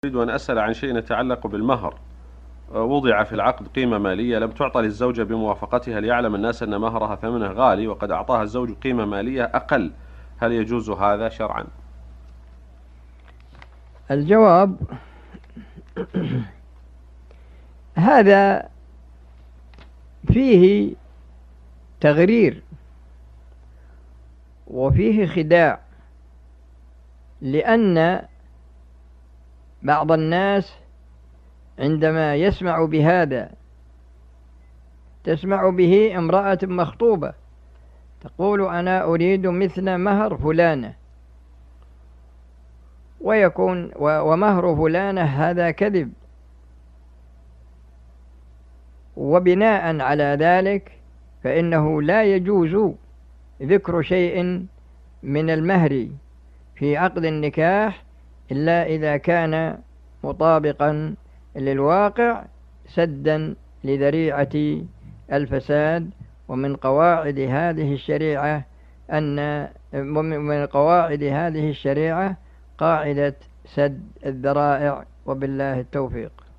أريد أن أسأل عن شيء يتعلق بالمهر. وضع في العقد قيمة مالية لم تعطى للزوجة بموافقتها ليعلم الناس أن مهرها ثمنه غالي وقد أعطاها الزوج قيمة مالية أقل، هل يجوز هذا شرعا؟ الجواب هذا فيه تغرير وفيه خداع، لأن بعض الناس عندما يسمع بهذا تسمع به امرأة مخطوبة تقول أنا أريد مثل مهر فلانة، ويكون ومهر فلانة هذا كذب، وبناء على ذلك فإنه لا يجوز ذكر شيء من المهر في عقد النكاح إلا إذا كان مطابقا للواقع سدا لذريعة الفساد. ومن قواعد هذه الشريعة قاعدة سد الذرائع، وبالله التوفيق.